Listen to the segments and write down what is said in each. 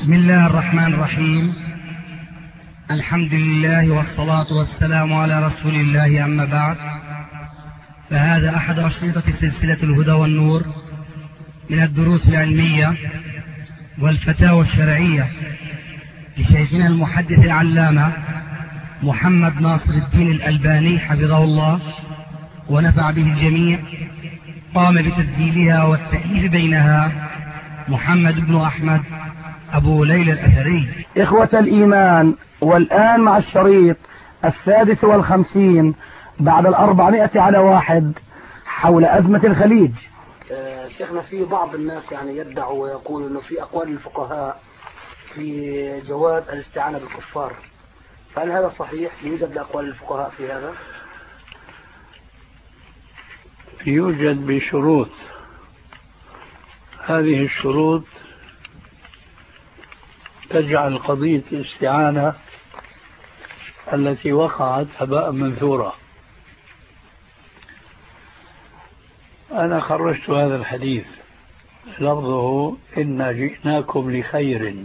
بسم الله الرحمن الرحيم. الحمد لله والصلاة والسلام على رسول الله، أما بعد، فهذا أحد أشرطة سلسلة الهدى والنور من الدروس العلمية والفتاوى الشرعية لشيخنا المحدث العلامة محمد ناصر الدين الألباني حفظه الله ونفع به الجميع. قام بتسجيلها والتأليف بينها محمد بن أحمد أبو ليلى الأثري. إخوة الإيمان، والآن مع الشريط 56 بعد 400 على 1 حول أزمة الخليج. شيخنا، في بعض الناس يدعوا ويقول أنه في أقوال الفقهاء في جواز الاستعانة بالكفار، فهل هذا صحيح؟ يوجد أقوال الفقهاء في هذا؟ يوجد بشروط. هذه الشروط تجعل قضية الاستعانة التي وقعت هباء منثورا. أنا خرجت هذا الحديث لفظه: إنا جئناكم لخير،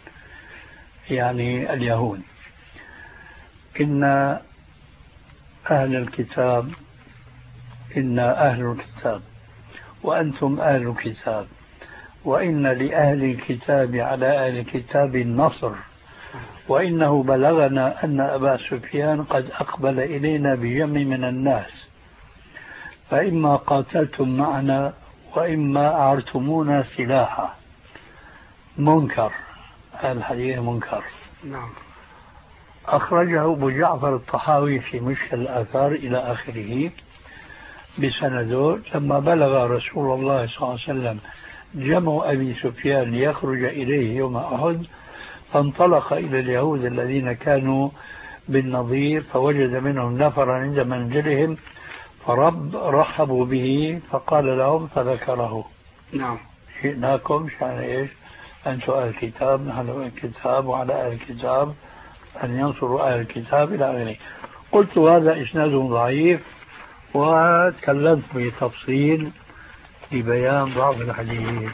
يعني اليهود. إن أهل الكتاب، إنا أهل الكتاب وأنتم أهل الكتاب، وإن لأهل الكتاب على أهل الكتاب النصر، وإنه بلغنا أن أبا سفيان قد أقبل إلينا بجمع من الناس، فإما قاتلتم معنا وإما أعرتمونا سلاحا. منكر، الحديث منكر. نعم. أخرجه أبو جعفر الطحاوي في مشكل الآثار إلى آخره بسنده. لما بلغ رسول الله صلى الله عليه وسلم جمع أبي سفيان ليخرج إليه يوم أحد، فانطلق إلى اليهود الذين كانوا بالنظير، فوجد منهم نفرا عند منزلهم فرحبوا به، فقال لهم فذكره. نعم. جئناكم شأن إيش؟ أنتم أهل الكتاب، نحن أهل الكتاب، وعلى أهل الكتاب أن ينصروا أهل الكتاب إلى آخره. قلت هذا إسناد ضعيف، وتكلمت بتفصيل لبيان ضعف الحديث.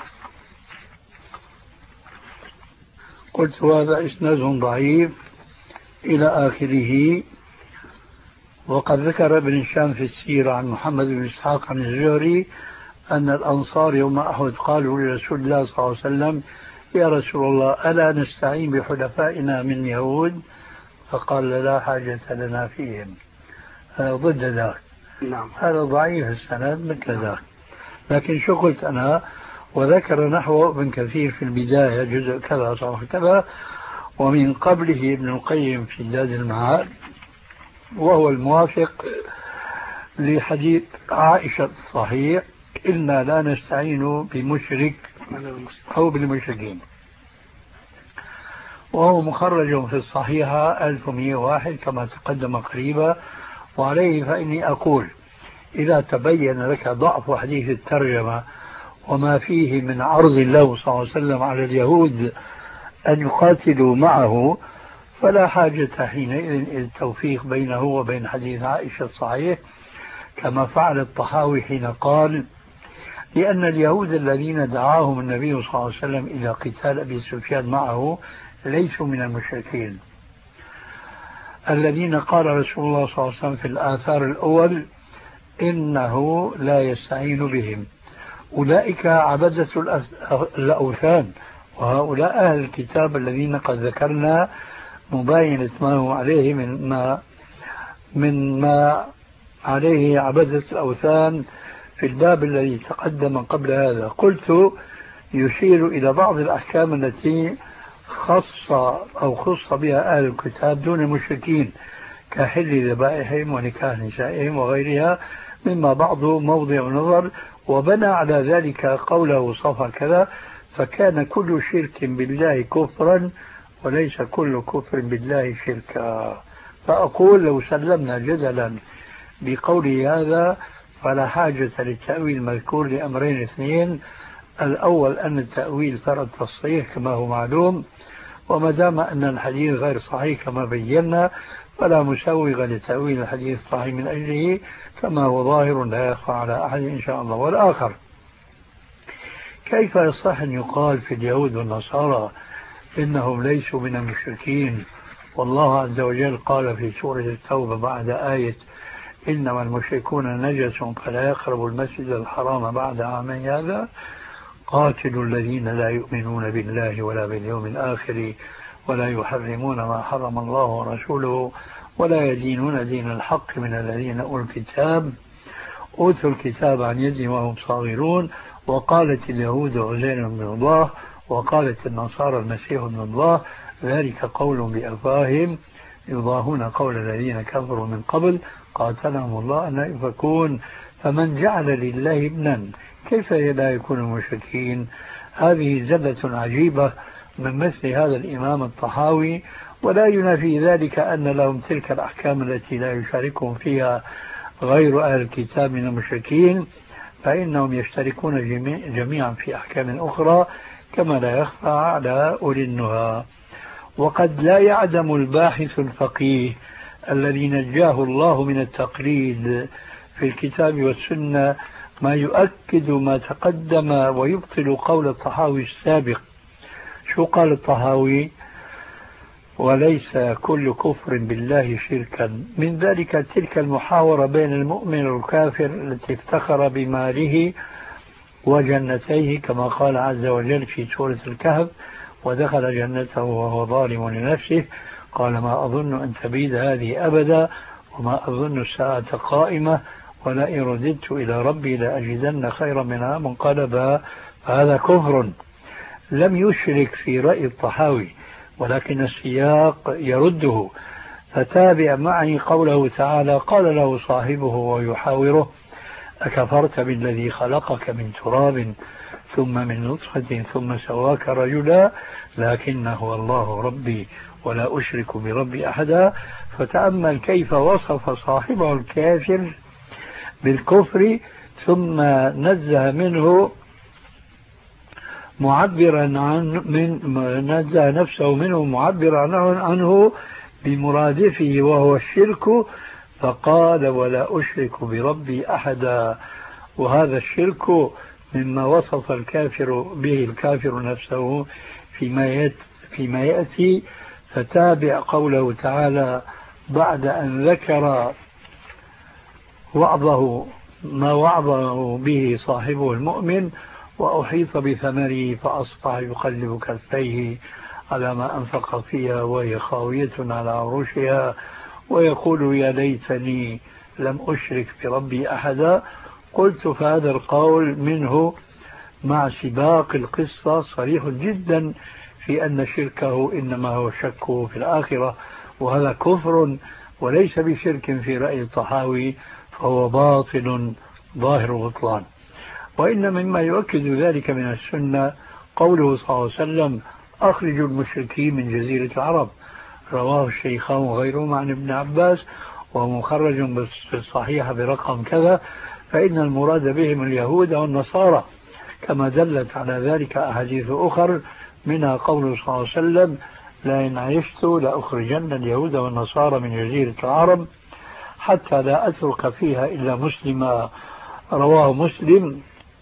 قلت هذا إسناد ضعيف إلى آخره. وقد ذكر ابن هشام في السيرة عن محمد بن إسحاق عن الزهري أن الأنصار يوم أحد قالوا لرسول الله صلى الله عليه وسلم: يا رسول الله، ألا نستعين بحلفائنا من يهود؟ فقال: لا حاجة لنا فيهم. ضد ذلك. نعم. هذا ضعيف السند مثل ذلك. لكن شو قلت أنا؟ وذكر نحو ابن كثير في البداية جزء كذا صفحة كذا، ومن قبله ابن القيم في زاد المعاد، وهو الموافق لحديث عائشة الصحيح: إنا لا نستعين بمشرك أو بالمشركين، وهو مخرج في الصحيحة 1101 كما تقدم قريبا. وعليه فإني أقول: إذا تبين لك ضعف حديث الترجمة وما فيه من عرض الله صلى الله عليه وسلم على اليهود أن يقاتلوا معه، فلا حاجة حينئذ إلى التوفيق بينه وبين حديث عائشة الصحيح، كما فعل الطحاوي حين قال: لأن اليهود الذين دعاهم النبي صلى الله عليه وسلم إلى قتال أبي سفيان معه ليسوا من المشركين الذين قال رسول الله صلى الله عليه وسلم في الآثار الأول إنه لا يستعين بهم. أولئك عبدة الأوثان، وهؤلاء أهل الكتاب الذين قد ذكرنا مباينة ما هو عليه من ما عليه عبدة الأوثان في الباب الذي تقدم قبل هذا. قلت: يشير إلى بعض الأحكام التي خص بها أهل الكتاب دون المشركين، كحل ذبائحهم ونكاح نسائهم وغيرها، مما بعضه موضع نظر، وبنى على ذلك قوله صفا كذا: فكان كل شرك بالله كفرا وليس كل كفر بالله شركا. فأقول: لو سلمنا جدلا بقوله هذا فلا حاجة للتأويل المذكور لأمرين اثنين: الأول أن التأويل ترى التصحيح كما هو معلوم، وما دام أن الحديث غير صحيح كما بينا فلا مسوغ لتأويل الحديث الصحيح من أجله، كما هو ظاهر لا يخفى على أحد إن شاء الله. والآخر: كيف يصح أن يقال في اليهود والنصارى إنهم ليسوا من المشركين. والله عز وجل قال في سورة التوبة بعد آية إنما المشركون نجس فلا يقربوا المسجد الحرام بعد عامي هذا قاتلوا الذين لا يؤمنون بالله ولا باليوم الآخر ولا يحرمون ما حرم الله ورسوله ولا يدينون دين الحق من الذين أوتوا الكتاب عن يد وهم صاغرون. وقالت اليهود عزير بن الله وقالت النصارى المسيح ابن الله ذلك قول بأفواههم يضاهون قول الذين كفروا من قبل قاتلهم الله أن يفكون. فمن جعل لله ابنا كيف لا يكون المشركين؟ هذه زلة عجيبة من مثل هذا الإمام الطحاوي، ولا ينافي ذلك أن لهم تلك الأحكام التي لا يشاركهم فيها غير أهل الكتاب من المشركين، فإنهم يشتركون جميعا في أحكام أخرى كما لا يخفى على أولي النهى. وقد لا يعدم الباحث الفقيه الذي نجاه الله من التقليد في الكتاب والسنة ما يؤكد ما تقدم ويبطل قول الطحاوي السابق. شو قال الطحاوي؟ وليس كل كفر بالله شركا. من ذلك تلك المحاورة بين المؤمن والكافر التي افتخر بماله وجنتيه كما قال عز وجل في سورة الكهف ودخل جنته وهو ظالم لنفسه قال ما أظن أن تبيد هذه أبدا وما أظن الساعة قائمة ولئن رددت إلى ربي لأجدن خيرا منها منقلبا. فهذا كفر لم يشرك في رأي الطحاوي ولكن السياق يرده. فتابع معي قوله تعالى قال له صاحبه ويحاوره أكفرت بالذي خلقك من تراب ثم من نطفة ثم سواك رجلا لكن هو الله ربي ولا أشرك بربي أحدا. فتأمل كيف وصف صاحبه الكافر بالكفر ثم نزه منه معبرا نزه نفسه منه معبرا عنه بمرادفه وهو الشرك فقال ولا أشرك بربي أحدا. وهذا الشرك مما وصف الكافر به الكافر نفسه فيما يأتي. فتابع قوله تعالى بعد أن ذكر ما وعظه به صاحبه المؤمن وأحيط بثمره فأصبح يقلب كفيه على ما أنفق فيها وهي خاوية على عروشها ويقول يا ليتني لم أشرك بربي أحدا. قلت فهذا القول منه مع سباق القصة صريح جدا في أن شركه إنما هو شكه في الآخرة وهذا كفر وليس بشرك في رأي الطحاوي فهو باطل ظاهر بطلان. وإن مما يؤكد ذلك من السنة قوله صلى الله عليه وسلم أخرجوا المشركين من جزيرة العرب رواه الشيخان وغيرهما عن ابن عباس ومخرج بالصحيح برقم كذا فإن المراد بهم اليهود والنصارى كما دلت على ذلك أحاديث أخر منها قوله صلى الله عليه وسلم لئن عشت لأخرجن اليهود والنصارى من جزيرة العرب حتى لا أترك فيها إلا مسلما رواه مسلم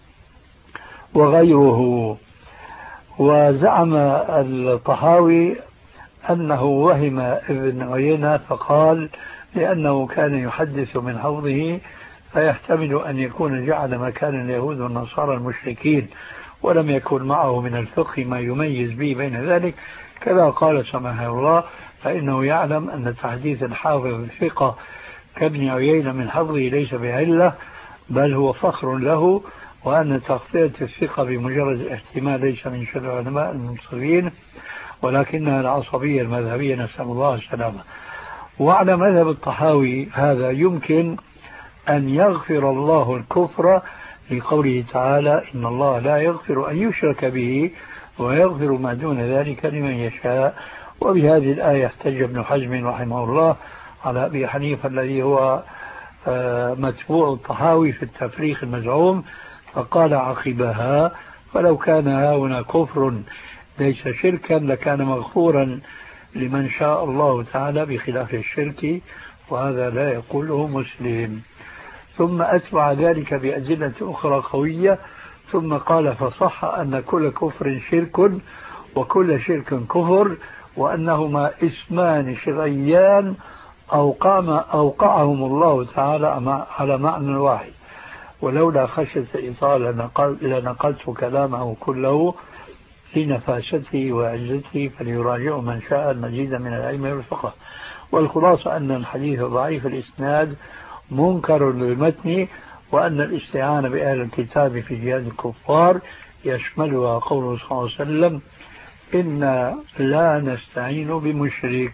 وغيره. وزعم الطحاوي أنه وهم ابن عيينة فقال لأنه كان يحدث من حوضه فيحتمل أن يكون جعل مكان اليهود والنصارى المشركين ولم يكن معه من الفقه ما يميز به بين ذلك. كذا قال سمحه الله فإنه يعلم أن تحديث الحافظ الثقة كابن عيينة من حفظه ليس بعلة بل هو فخر له وأن تغطية الثقة بمجرد الاحتمال ليس من شر العلماء المنصفين ولكنها العصبية المذهبية نسأل الله السلامة. وعلى مذهب الطحاوي هذا يمكن أن يغفر الله الكفر لقوله تعالى إن الله لا يغفر أن يشرك به ويغفر ما دون ذلك لمن يشاء. وبهذه الآية احتج ابن حزم رحمه الله على أبي حنيفة الذي هو متبوع الطحاوي في التفريق المزعوم فقال عقبها فلو كان هنا كفر ليس شركا لكان مغفورا لمن شاء الله تعالى بخلاف الشرك وهذا لا يقوله مسلم. ثم أتبع ذلك بأدلة أخرى قوية ثم قال فصح أن كل كفر شرك وكل شرك كفر، وأنهما اسمان شرعيان أوقعهم الله تعالى على معنى واحد. ولولا خشية الإطالة لنقلت كلامه كله لنفاسته وعزته، فليراجعه من شاء المزيد من العلم والفقه. والخلاصة أن الحديث ضعيف الإسناد منكر للمتن، وأن الاستعانة بأهل الكتاب في جهاد الكفار يشملها قوله صلى الله عليه وسلم: إنا لا نستعين بمشرك.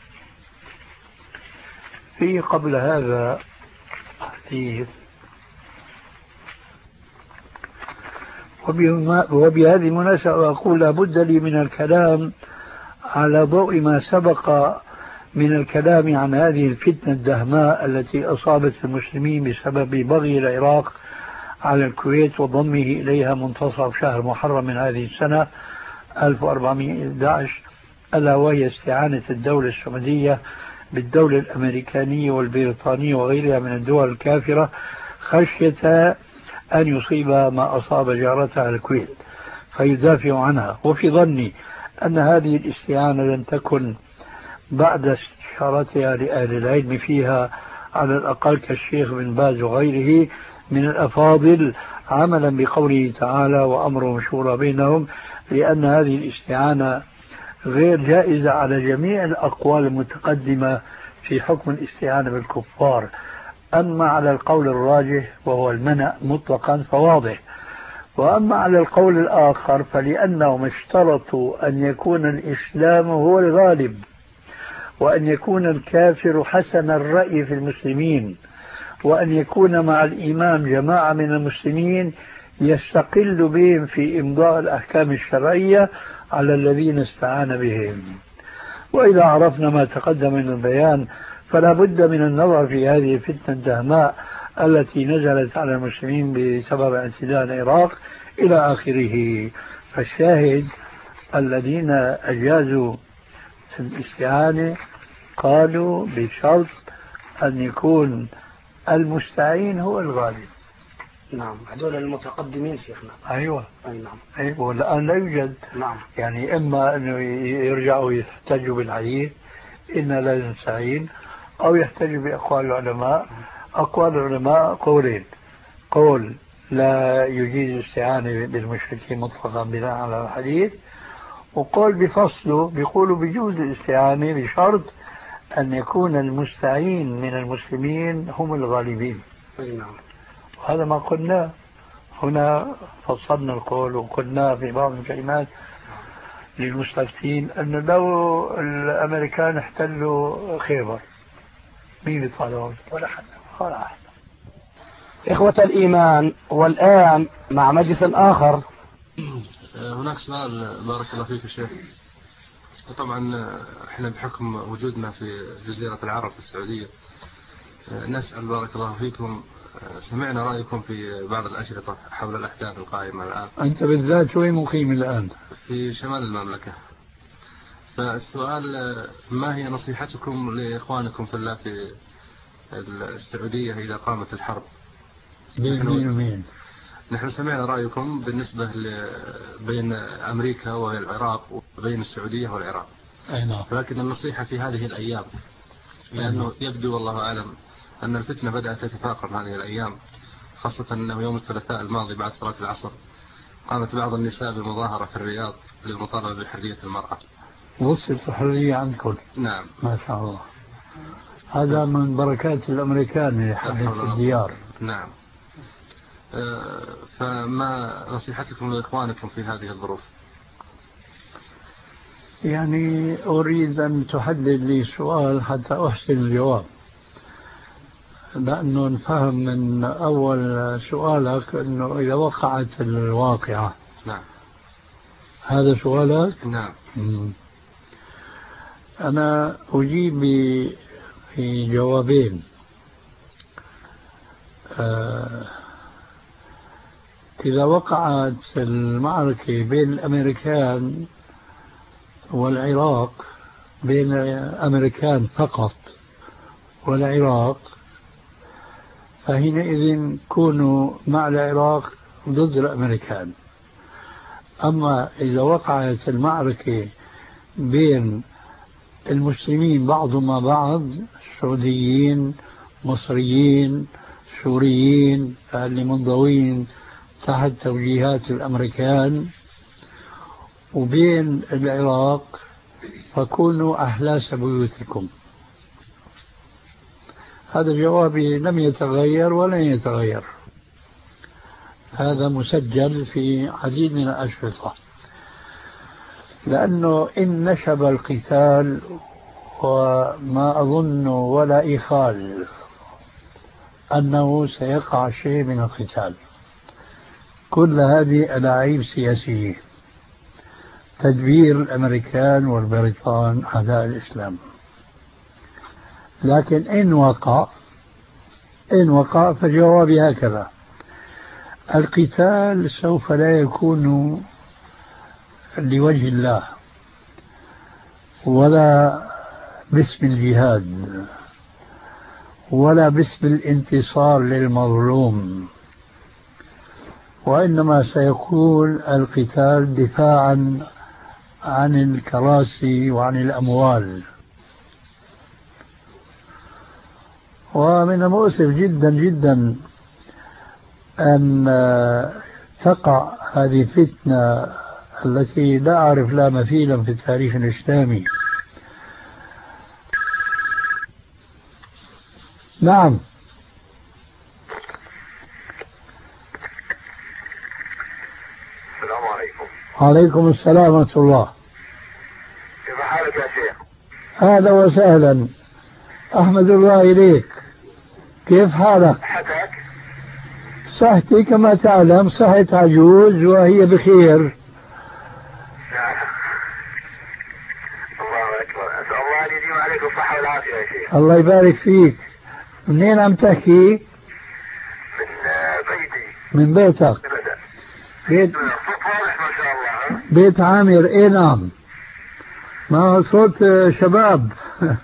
في قبل هذا حديث، وبهذه المناسبة أقول لابد لي من الكلام على ضوء ما سبق من الكلام عن هذه الفتنة الدهماء التي أصابت المسلمين بسبب بغي العراق على الكويت وضمه إليها منتصف شهر محرم من هذه السنة 1411، ألا وهي استعانة الدولة السعودية بالدولة الأمريكانية والبريطانية وغيرها من الدول الكافرة خشية أن يصيب ما أصاب جارتها الكويت فيدافع عنها. وفي ظني أن هذه الاستعانة لن تكن بعد استشارتها لأهل العلم فيها على الأقل كالشيخ بن باز وغيره من الأفاضل، عملا بقوله تعالى: وأمرهم شورى بينهم، لأن هذه الاستعانة غير جائزة على جميع الأقوال المتقدمة في حكم الاستعانة بالكفار. أما على القول الراجح وهو المنع مطلقا فواضح، وأما على القول الآخر فلأنهم اشترطوا أن يكون الإسلام هو الغالب، وأن يكون الكافر حسن الرأي في المسلمين، وأن يكون مع الإمام جماعة من المسلمين يستقل بهم في إمضاء الأحكام الشرعية على الذين استعان بهم. وإذا عرفنا ما تقدم من البيان فلا بد من النظر في هذه الفتنة الدهماء التي نزلت على المسلمين بسبب اعتداء العراق إلى آخره. فالشاهد الذين أجازوا الاستعانة قالوا بشرط أن يكون المستعين هو الغالب. نعم، هذول المتقدمين شيخنا. أيوة. أي نعم. أيوة، والآن لا يوجد. نعم. يعني إما أنه يرجعوا يحتجوا بالحديث إنا لا نستعين، أو يحتجوا بأقوال العلماء. أقوال العلماء قولين: قول لا يجيز الاستعانة بالمشركين مطلقا بناء على الحديث، وقول بفصله بيقولوا بيجوز الاستعانة بشرط أن يكون المستعين من المسلمين هم الغالبين. أي نعم. وهذا ما قلنا هنا، فصلنا القول وقلنا في بعض الكلمات للمستفتين أن لو الأمريكان احتلوا خيبر مين يطالعون؟ ولا حد. إخوة الإيمان، والآن مع مجلس آخر. هناك سؤال بارك الله فيك يا شيخ. طبعا احنا بحكم وجودنا في جزيرة العرب في السعودية نسأل بارك الله فيكم، سمعنا رأيكم في بعض الأشرطة حول الأحداث القائمة الآن. أنت بالذات وين مقيم الآن؟ في شمال المملكة. فالسؤال: ما هي نصيحتكم لإخوانكم في الله في السعودية إذا قامت الحرب؟ بين مين ومين؟ نحن سمعنا رأيكم بالنسبة بين أمريكا والعراق وبين السعودية والعراق. أي نعم. لكن النصيحة في هذه الأيام، لأنه يبدو والله أعلم أن الفتنة بدأت تتفاقم هذه الأيام، خاصة أنه يوم الثلاثاء الماضي بعد صلاة العصر قامت بعض النساء بمظاهرة في الرياض للمطالبة بحرية المرأة. وصلت الحرية عندكم؟ نعم ما شاء الله. هذا من بركات الأمريكان اللي حدث الديار. نعم. فما نصيحتكم لإخوانكم في هذه الظروف؟ يعني أريد أن تحدد لي سؤال حتى أحسن الجواب، لأنه نفهم من أول سؤالك أنه إذا وقعت الواقعة. نعم. هذا سؤالك؟ نعم. أنا أجيب في جوابين. إذا وقعت المعركة بين الأمريكان والعراق، بين الأمريكان فقط والعراق، فحينئذ كونوا مع العراق ضد الأمريكان. أما إذا وقعت المعركة بين المسلمين بعضهم مع بعض، سعوديين، مصريين، سوريين، اللي منضوين تحت توجيهات الأمريكان، وبين العراق، فكونوا أحلاس بيوتكم. هذا جوابي لم يتغير ولن يتغير، هذا مسجل في عديد من الأشرطة. لأنه إن نشب القتال، وما أظن ولا إخال أنه سيقع شيء من القتال، كل هذه ألاعيب سياسية، تدبير الأمريكان والبريطان أعداء الإسلام. لكن إن وقع فجوابي هكذا: القتال سوف لا يكون لوجه الله ولا باسم الجهاد ولا باسم الانتصار للمظلوم، وإنما سيكون القتال دفاعا عن الكراسي وعن الأموال. ومن المؤسف جدا جدا أن تقع هذه الفتنة التي لا أعرف لا مثيلا في التاريخ الإسلامي. نعم. السلام عليكم. وعليكم السلام ورحمة الله. كيف حالك يا شيخ؟ أهلا وسهلا، أحمد الله إليك. كيف حالك؟ صحتك؟ صحتي كما تعلم صحة عجوز وهي بخير. نعم. الله أكبر، أسأل الله أن يديم عليك الصحة والعافية يا شيخ. الله يبارك فيك. منين عم تحكي؟ من بيتي. من بيتك؟ بيت صوت واضح ما شاء الله. بيت عامر. ايه نعم، ما صوت شباب.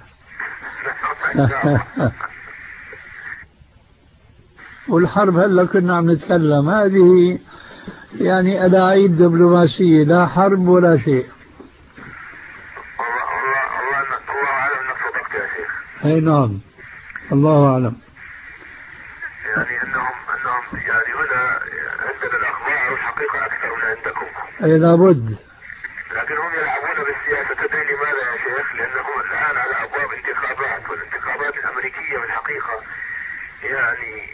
والحرب هلا كنا عم نتكلم، هذه يعني ألاعيب دبلوماسية، لا حرب ولا شيء. الله أعلم أنك صدقت يا شيخ. اي نعم، الله أعلم. يعني أنهم يعني هنا عندنا الأخبار والحقيقة أكثر من عندكم. اي لابد. لكن هم يلعبون بالسياسة. تدري لماذا يا شيخ؟ لأنهم الآن على أبواب انتخابات، والانتخابات الأمريكية بالحقيقة يعني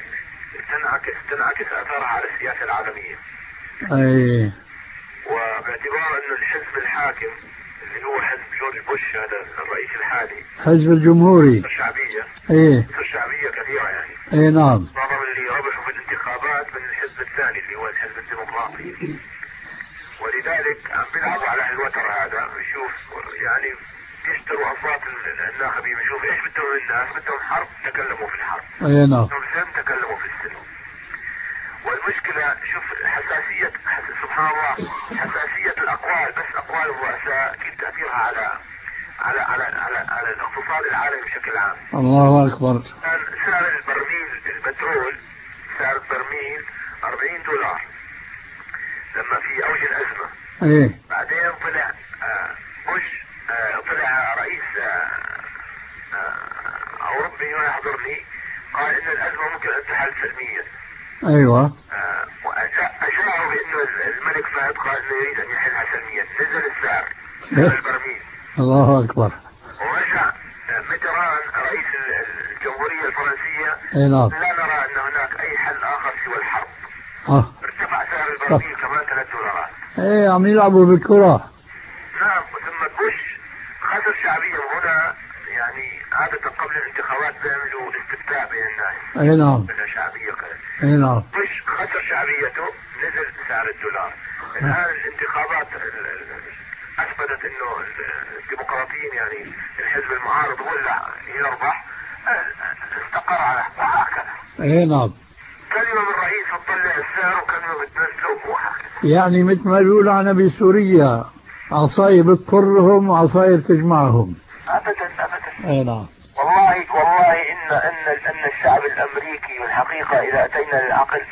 تنعكس أثارها على السياسة العالمية. اي. وباعتبار أنه الحزب الحاكم اللي هو حزب جورج بوش، هذا الرئيس الحالي، حزب الجمهوري، الشعبية، ايه الشعبية كثيرة يعني. اي نعم. معظم اللي ربحوا في الانتخابات من الحزب الثاني اللي هو الحزب الديمقراطي، ولذلك عم بيلعبوا على الوتر هذا. بيشوف يعني يشتروا اصوات الناخبين، بيشوف ايش بدهم الناس، بدهم حرب، تكلموا في الحرب. اي نعم. بدهم سلم، تكلموا في السلم. والمشكلة شوف حساسية، سبحان الله، حساسية الأقوال، بس أقوال الرؤساء كيف تأثيرها على الاقتصاد العالمي بشكل عام. الله أكبر. سعر البرميل البترول، سعر البرميل $40 لما في أوج الأزمة. ايه. بعدين طلع بوش، طلع رئيس أوروبي ما يحضرني، قال إن الأزمة ممكن أن تحل سلميا. ايوه. وأشاعوا بأنه الملك فهد قال إنه يريد أن يحلها سلميا. نزل السعر البرميل. الله أكبر. ورجع ميتران رئيس الجمهورية الفرنسية، اي نعم، لا نرى أن هناك أي حل آخر سوى الحرب. ارتفع سعر البرميل كمان $3. ايه عم يلعبوا بالكرة. نعم. ثم بوش خسر شعبية، وهنا يعني عادة قبل الانتخابات بيعملوا استفتاء بين الناس. اي نعم. شعبية كذا. اي نعم. بوش خسر شعبيته، نزل سعر $1. الآن الانتخابات أثبتت إنه الديمقراطيين يعني الحزب المعارض هو اللي يربح، استقر على وهكذا. اي نعم. كلمة من رئيس تطلع السعر، وكلمة بتنزله، وهكذا. يعني مثل ما بيقولوا عنا بسوريا، عصاية بتضرهم وعصاية بتجمعهم. أبدا. اي نعم. والله ان الشعب الامريكي، والحقيقة اذا اتينا للعقل،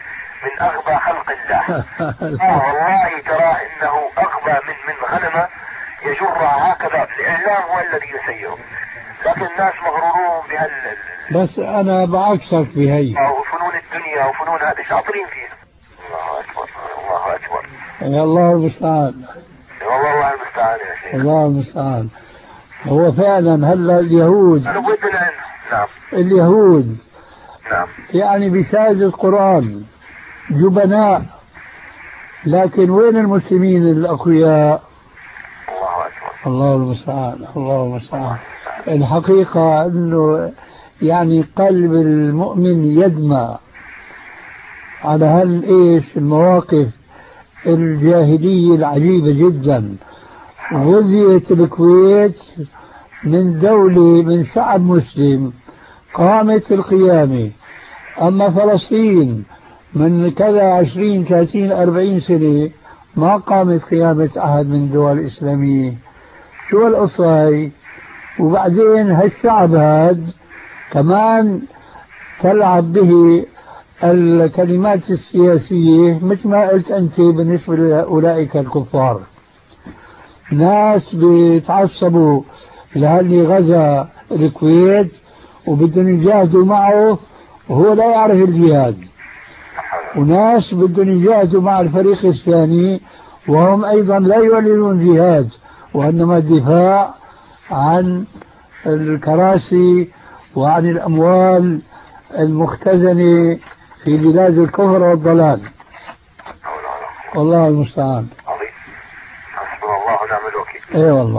من أغبى خلق الله. والله ترى إنه أغبى من غنمة يجرها هكذا. الإعلام هو الذي يسيره، لكن الناس مغرورون بس أنا بعكسك بهي وفنون الدنيا وفنون هذه شاطرين فيها. الله أكبر الله أكبر. يا الله المستعان. والله الله المستعان يا شيخ. الله المستعان. هو فعلا هلا اليهود نعم اليهود نعم يعني بشهادة القرآن جبناء، لكن وين المسلمين الأقوياء؟ الله أكبر. الله المستعان الله المستعان. الحقيقة أنه يعني قلب المؤمن يدمع على إيش المواقف الجاهلية العجيبة جدا. غزيت الكويت من دولة من شعب مسلم قامت القيامة، أما فلسطين من كذا 20 30 40 سنة ما قامت قيامة أحد من الدول الإسلامية. شو القصة هاي؟ وبعدين هالشعب هاد كمان تلعب به الكلمات السياسية مثل ما قلت أنت بالنسبة لأولئك الكفار. ناس بيتعصبوا لهاللي غزا الكويت وبدهم يجاهدوا معه وهو لا يعرف الجهاد، وناس بدهم يجاهدوا مع الفريق الثاني وهم أيضا لا يعلنون جهاد وإنما الدفاع عن الكراسي وعن الأموال المختزنة في بلاد الكفر والضلال. والله المستعان. حسبنا الله ونعم الوكيل. اي والله.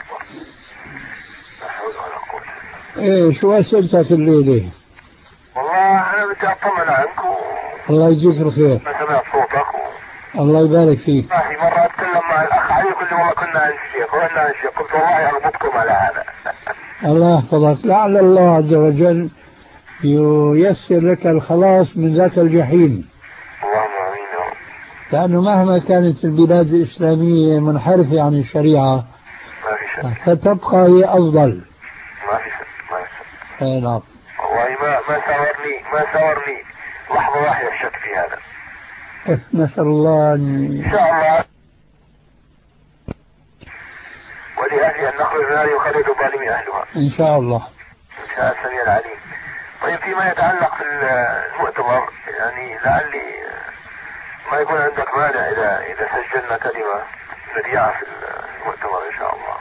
ايه شو اسئلتك الليلة؟ والله انا بدي اطمن عنك الله يجزيك الخير. ما سمعت صوتك الله يبارك فيك. في مرة اتكلم مع الاخ علي يقول لي والله كنا عند الشيخ وقلنا عند الشيخ، قلت والله اربطكم على هذا. الله يحفظك. لعل الله عز وجل ييسر لك الخلاص من ذاك الجحيم. اللهم امين يا رب. لأنه مهما كانت البلاد الإسلامية منحرفة عن الشريعة ما في شك فتبقى هي أفضل. ما في شك ما في شك. اي نعم. والله ما ساورني لحظة واحدة الشك في هذا. نسأل الله إن شاء الله ولأهلي أن نخرج من هذه وخرج ظالمي أهلها إن شاء الله. إن شاء السميع العليم. طيب فيما يتعلق في المؤتمر يعني لعلي ما يكون عندك مانع إذا سجلنا كلمة مذيعة في المؤتمر إن شاء الله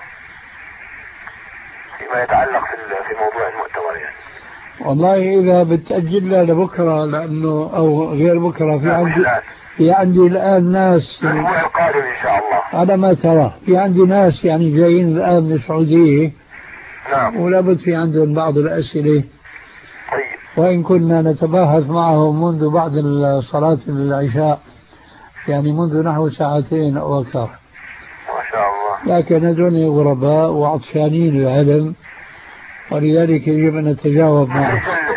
فيما يتعلق في موضوع المؤتمر يعني. والله إذا بتأجلها لبكرة لأنه أو غير بكرة في عندي الآن ناس الأسبوع القادم إن شاء الله على ما ترى في عندي ناس يعني جايين الآن من السعودية. نعم. ولابد في عندهم بعض الأسئلة. طيب. وإن كنا نتباحث معهم منذ بعد صلاة العشاء يعني منذ نحو ساعتين أو أكثر. ما شاء الله. لكن هذول غرباء وعطشانين العلم ولذلك يجب أن نتجاوب معهم.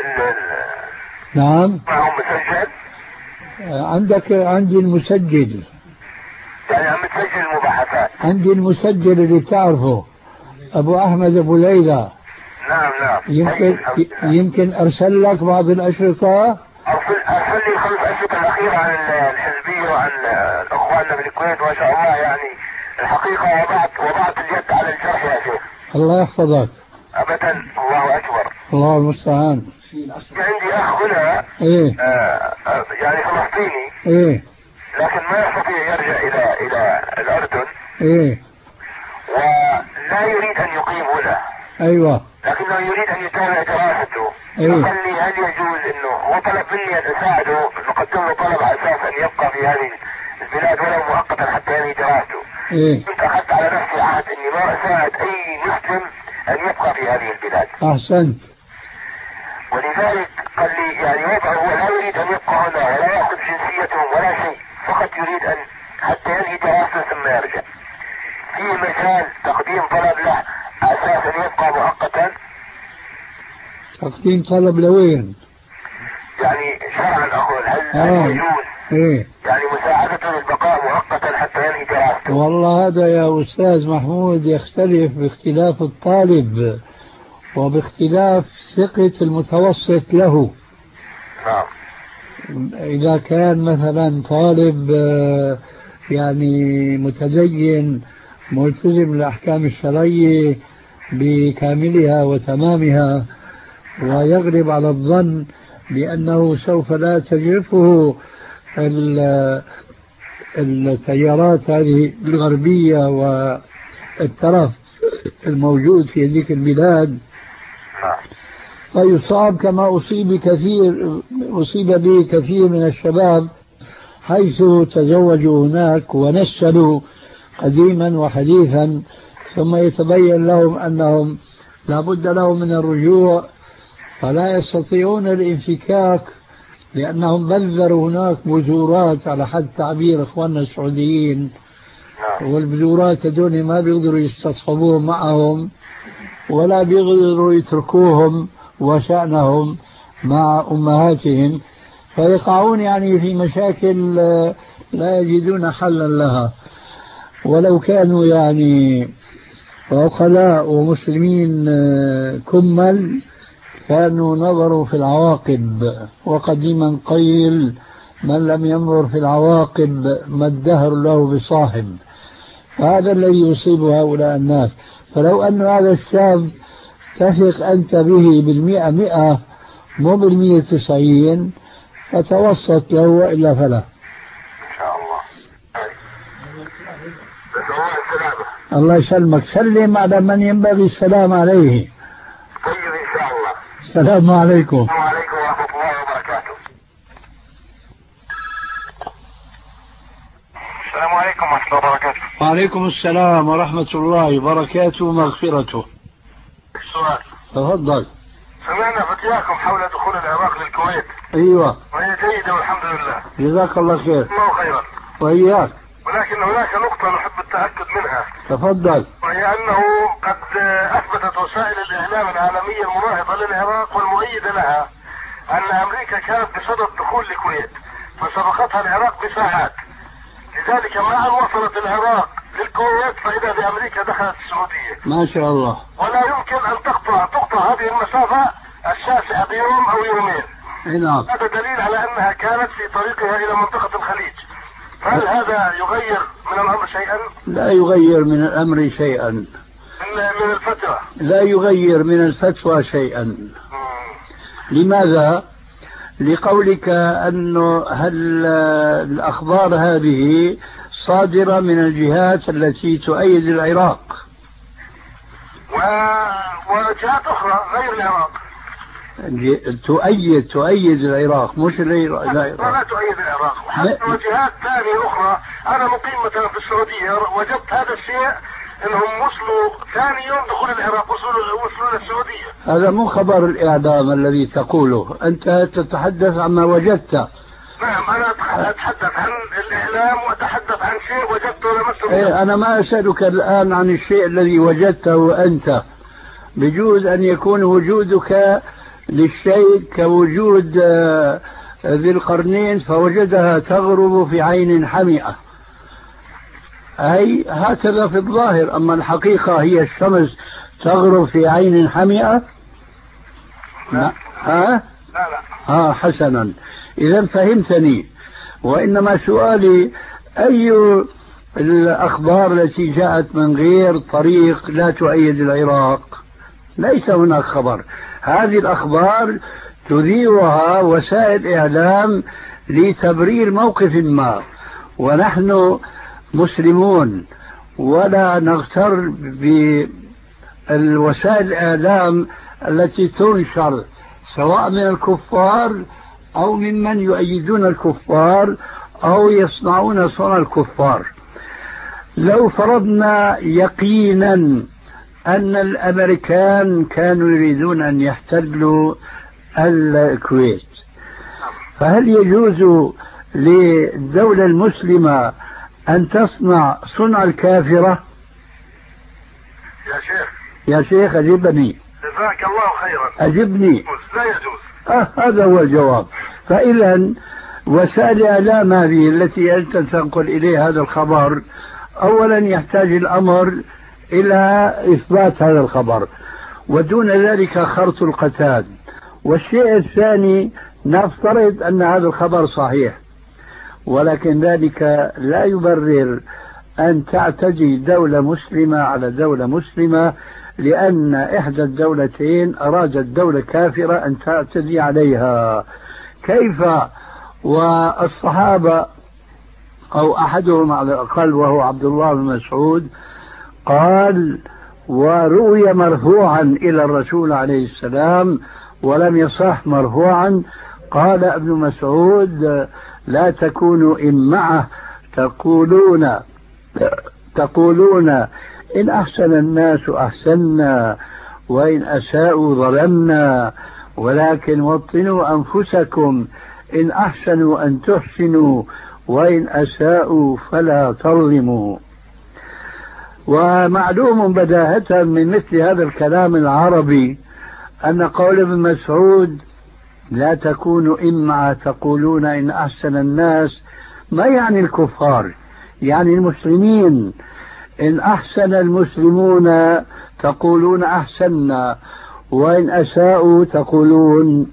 نعم. معهم مسجل؟ عندي المسجل. يعني عم تسجل المباحثات؟ عندي المسجل اللي بتعرفه أبو أحمد أبو ليلى. نعم نعم. يمكن أرسل لك بعض الأشرطة. أرسل لي 5 أشرطة الأخيرة عن الحزبية وعن أخواننا بالكويت ما شاء الله يعني الحقيقة وضعت اليد على الجرح يا شيخ. الله يحفظك. أبدا. الله أكبر. الله المستعان. عندي أخ هنا إيه؟ يعني فلسطيني. إيه؟ لكن ما يستطيع يرجع إلى الأردن. إيه؟ ولا يريد أن يقيم هنا. أيوة. لكنه يريد أن يتابع دراسته. إيه؟ فقال لي هل يجوز إنه هو طلب مني أن أساعده نقدم له طلب على أساس أن يبقى في هذه البلاد ولو مؤقتا حتى ينهي دراسته. إيه؟ كنت أخذت على نفسي عهد إني ما أساعد أي مسلم أن يبقى في هذه البلاد. أحسنت. ولذلك قال لي يعني وضعه هو لا يريد أن يبقى هنا ولا يأخذ جنسيتهم ولا شيء، فقط يريد أن حتى ينهي دراسته ثم يرجع. في مجال تقديم طلب له أساس أن يبقى مؤقتا. تقديم طلب لوين؟ يعني شرعا أقول هل يجوز إيه؟ يعني مساعدته للبقاء مؤقتا حتى ينهي دراسته؟ والله هذا يا أستاذ محمود يختلف باختلاف الطالب وباختلاف ثقة المتوسط له. نعم. إذا كان مثلا طالب يعني متدين ملتزم بالأحكام الشرعية بكاملها وتمامها، ويغلب على الظن بأنه سوف لا تجرفه التيارات هذه الغربية والترف الموجود في هذيك البلاد، فيصاب كما أصيب به كثير من الشباب حيث تزوجوا هناك ونسلوا قديما وحديثا، ثم يتبين لهم أنهم لا بد لهم من الرجوع، فلا يستطيعون الانفكاك لأنهم بذروا هناك بذورات على حد تعبير إخواننا السعوديين، والبذورات هذول ما بيقدروا يستصحبوهم معهم ولا بيقدروا يتركوهم وشأنهم مع أمهاتهم، فيقعون يعني في مشاكل لا يجدون حلا لها. ولو كانوا يعني عقلاء ومسلمين كمل كانوا نظروا في العواقب، وقديما قيل من لم ينظر في العواقب ما الدهر له بصاحب. فهذا الذي يصيب هؤلاء الناس. فلو أن هذا الشاب تثق أنت به 100 مو 90 فتوسط له وإلا فلا. إن شاء الله. الله يسلمك. سلم على من ينبغي السلام عليه. طيب إن شاء الله. السلام عليكم. وعليكم ورحمة الله وبركاته. السلام عليكم ورحمة الله وبركاته. وعليكم السلام ورحمة الله وبركاته ومغفرته. السؤال. تفضل. سمعنا فتياكم حول دخول العراق للكويت. أيوة. وهي جيدة والحمد لله. جزاك الله خير. الله خيرا. وإياك. ولكن هناك نقطة نحب التأكد منها. تفضل. وهي أنه قد أثبتت وسائل الإعلام العالمية المناهضة للعراق والمؤيدة لها أن أمريكا كانت بصدد دخول الكويت فسبقتها العراق بساعات، لذلك ما أن وصلت العراق للكويت فإذا بأمريكا دخلت السعودية. ما شاء الله. ولا يمكن أن تقطع هذه المسافة الشاسعة بيوم أو يومين. نعم. هذا دليل على أنها كانت في طريقها إلى منطقة الخليج. هل هذا يغير من الأمر شيئا؟ لا يغير من الأمر شيئا. من الفتوى؟ لا يغير من الفتوى شيئا. لماذا؟ لقولك أنه هل الأخبار هذه صادرة من الجهات التي تؤيد العراق وجهات أخرى غير العراق تؤيد العراق مش العراق. لا تؤيد العراق، وحتى وجهات ثانية أخرى. أنا مقيم مثلا في السعودية وجدت هذا الشيء انهم وصلوا ثاني يوم دخول العراق وصلوا للسعودية. هذا مو خبر الإعلام الذي تقوله، أنت تتحدث عما وجدت. نعم أنا أتحدث عن الإعلام وأتحدث عن شيء وجدته لمسه. أنا ما أسألك الآن عن الشيء الذي وجدته أنت، بجوز أن يكون وجودك للشيء كوجود ذي القرنين فوجدها تغرب في عين حمئة، أي هكذا في الظاهر، أما الحقيقة هي الشمس تغرب في عين حمئة. لا. ها؟ لا. حسنا، إذا فهمتني. وإنما سؤالي أي الأخبار التي جاءت من غير طريق لا تؤيد العراق؟ ليس هناك خبر. هذه الأخبار تذيعها وسائل إعلام لتبرير موقف ما، ونحن مسلمون ولا نغتر بالوسائل الإعلام التي تنشر سواء من الكفار أو ممن يؤيدون الكفار أو يصنعون صنع الكفار. لو فرضنا يقينا أن الأمريكان كانوا يريدون أن يحتلوا الكويت، فهل يجوز للدولة المسلمة أن تصنع صنع الكافرة؟ يا شيخ أجبني. جزاك الله خيرا. أجبني. لا يجوز. هذا هو الجواب. فإذا وسائل الإعلام هذه التي أنت تنقل إليه هذا الخبر، أولا يحتاج الأمر إلى إثبات هذا الخبر، ودون ذلك خرط القتاد. والشيء الثاني نفترض أن هذا الخبر صحيح، ولكن ذلك لا يبرر أن تعتدي دولة مسلمة على دولة مسلمة لأن إحدى الدولتين أرادت دولة كافرة أن تعتدي عليها. كيف والصحابة أو أحدهم على الأقل وهو عبد الله بن مسعود قال وروي مرفوعا إلى الرسول عليه السلام ولم يصح مرفوعا، قال ابن مسعود لا تكونوا إمعة تقولون إن أحسن الناس أحسنا وإن أساءوا ظلمنا، ولكن وطنوا أنفسكم إن أحسنوا أن تحسنوا وإن أساءوا فلا تظلموا. ومعلوم بداهة من مثل هذا الكلام العربي أن قول ابن مسعود لا تكونوا إمعة تقولون إن أحسن الناس ما يعني الكفار، يعني المسلمين. إن أحسن المسلمون تقولون أحسننا وإن أساءوا تقولون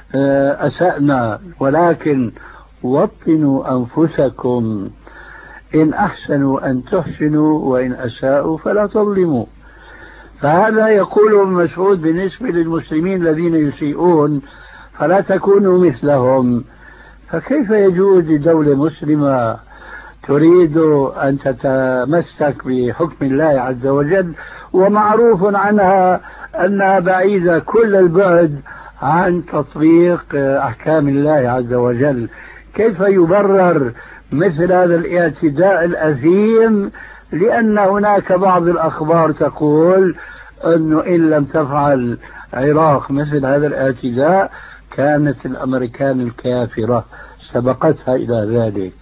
أسأنا، ولكن وطنوا أنفسكم إن أحسنوا أن تحسنوا وإن أساءوا فلا تظلموا. فهذا يقول ابن مسعود بالنسبة للمسلمين الذين يسيئون فلا تكونوا مثلهم. فكيف يجوز لدولة مسلمة تريد أن تتمسك بحكم الله عز وجل ومعروف عنها أنها بعيدة كل البعد عن تطبيق أحكام الله عز وجل، كيف يبرر مثل هذا الاعتداء الأثيم؟ لأن هناك بعض الأخبار تقول أنه إن لم تفعل العراق مثل هذا الاعتداء كانت الأمريكان الكافرة سبقتها إلى ذلك.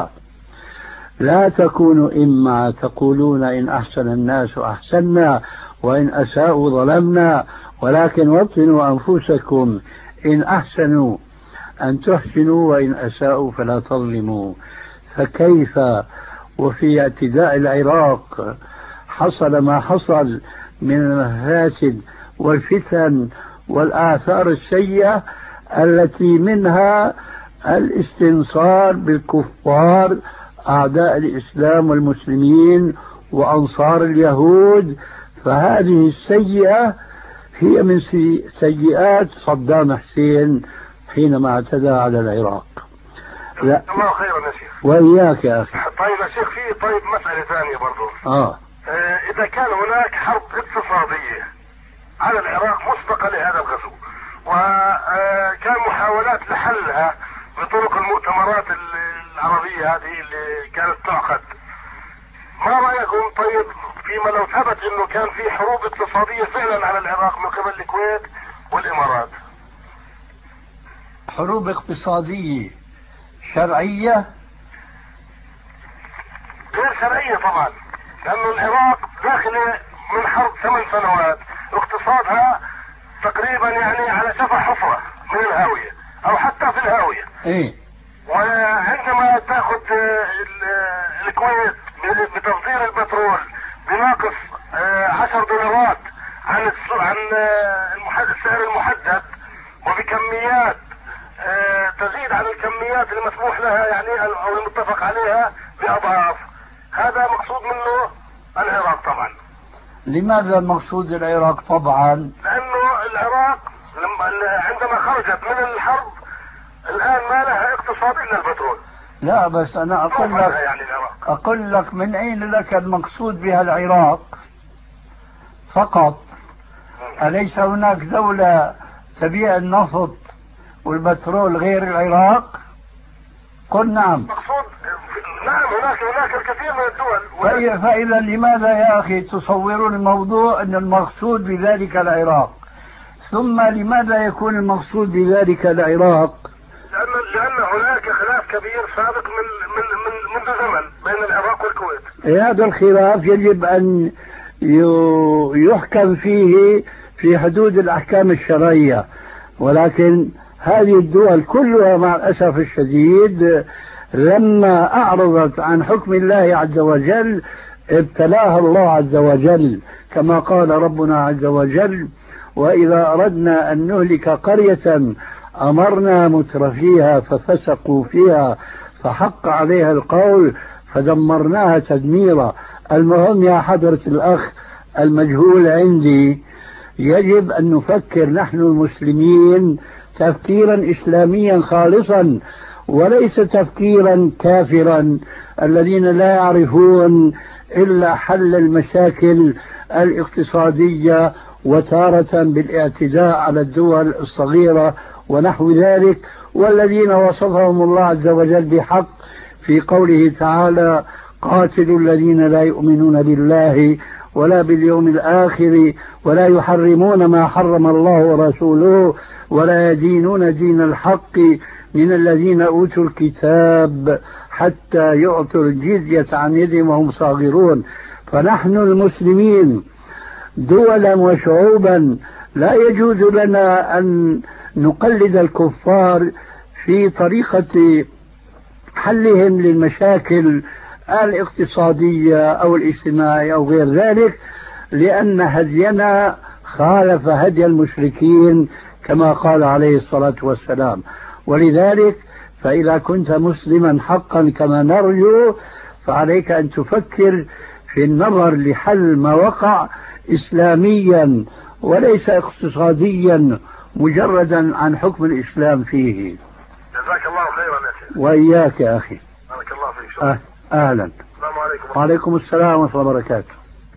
لا تكونوا إما تقولون إن أحسن الناس أحسنا وإن أساءوا ظلمنا، ولكن وطنوا أنفسكم إن أحسنوا أن تحسنوا وإن أساءوا فلا تظلموا. فكيف وفي اعتداء العراق حصل ما حصل من المفاسد والفتن والآثار السيئة التي منها الاستنصار بالكفار أعداء الإسلام والمسلمين وأنصار اليهود؟ فهذه السيئة هي من سيئات صدام حسين حينما اعتدى على العراق. لا الله خيرا يا شيخ. وإياك يا أخي. طيب يا شيخ في مسألة ثانية برضو. إذا كان هناك حرب اقتصادية على العراق مسبقة لهذا الغزو وكان محاولات لحلها بطرق المؤتمرات العربية هذه اللي كانت تعقد، ما رأيكم طيب فيما لو ثبت انه كان في حروب اقتصادية فعلا على العراق من قبل الكويت والامارات؟ حروب اقتصادية شرعية؟ غير شرعية طبعا، لانه العراق داخله من حرب 8 سنوات اقتصادها تقريبا يعني على شفا حفرة من الهاوية او حتى في الهاوية. وعندما تاخذ الكويت بتصدير البترول بناقص 10 دولارات عن السعر المحدد وبكميات تزيد عن الكميات المسموح لها يعني او المتفق عليها باضعاف، هذا مقصود منه العراق طبعا. لماذا مقصود العراق طبعا؟ لانه العراق عندما خرجت من الحرب الان ما لها اقتصاد الا البترول. لا بس انا اقول لك من اين لك المقصود بها العراق فقط؟ اليس هناك دولة تبيع النفط والبترول غير العراق؟ قل نعم. مقصود نعم هناك الكثير من الدول. فإذا لماذا يا أخي تصورون الموضوع أن المقصود بذلك العراق؟ ثم لماذا يكون المقصود بذلك العراق؟ لأن هناك خلاف كبير سابق منذ زمن بين العراق والكويت. هذا الخلاف يجب أن يحكم فيه في حدود الأحكام الشرعية، ولكن هذه الدول كلها مع الأسف الشديد لما أعرضت عن حكم الله عز وجل ابتلاها الله عز وجل، كما قال ربنا عز وجل: وإذا أردنا أن نهلك قرية أمرنا مترفيها ففسقوا فيها فحق عليها القول فدمرناها تدميرا. المهم يا حضرة الأخ المجهول عندي، يجب أن نفكر نحن المسلمين تفكيرا إسلاميا خالصا، وليس تفكيرا كافرا الذين لا يعرفون إلا حل المشاكل الاقتصادية وتارة بالاعتداء على الدول الصغيرة ونحو ذلك، والذين وصفهم الله عز وجل بحق في قوله تعالى: قاتلوا الذين لا يؤمنون بالله ولا باليوم الآخر ولا يحرمون ما حرم الله ورسوله ولا يدينون دين الحق من الذين أوتوا الكتاب حتى يعطوا الجزية عن يد وهم صاغرون. فنحن المسلمين دولا وشعوبا لا يجوز لنا أن نقلد الكفار في طريقة حلهم للمشاكل الاقتصادية أو الاجتماعية أو غير ذلك، لأن هدينا خالف هدي المشركين كما قال عليه الصلاة والسلام. ولذلك فإذا كنت مسلما حقا كما نرجو فعليك أن تفكر في النظر لحل ما وقع إسلاميا وليس اقتصاديا مجردا عن حكم الإسلام فيه. جزاك الله خيرا يا شيخ. وإياك يا أخي. بارك الله فيك. شكرا. أهلا. السلام عليكم. وعليكم السلام ورحمة الله وبركاته.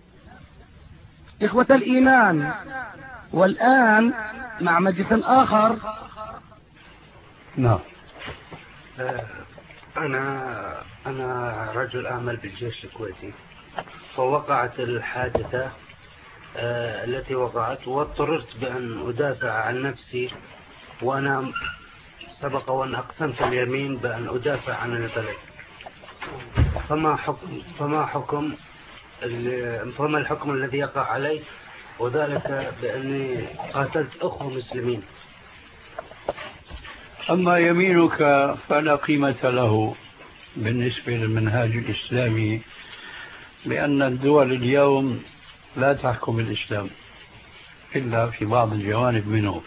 إخوة الإيمان، والآن مع مجلس آخر. نعم. أنا رجل أعمل بالجيش الكويتي، فوقعت الحادثة التي وقعت واضطررت بأن أدافع عن نفسي، وأنا سبق وأن أقسمت اليمين بأن أدافع عن البلد. فما الحكم الذي يقع علي، وذلك بأني قاتلت أخوة مسلمين. أما يمينك فلا قيمة له بالنسبة للمنهاج الإسلامي، لأن الدول اليوم لا تحكم الإسلام إلا في بعض الجوانب منه.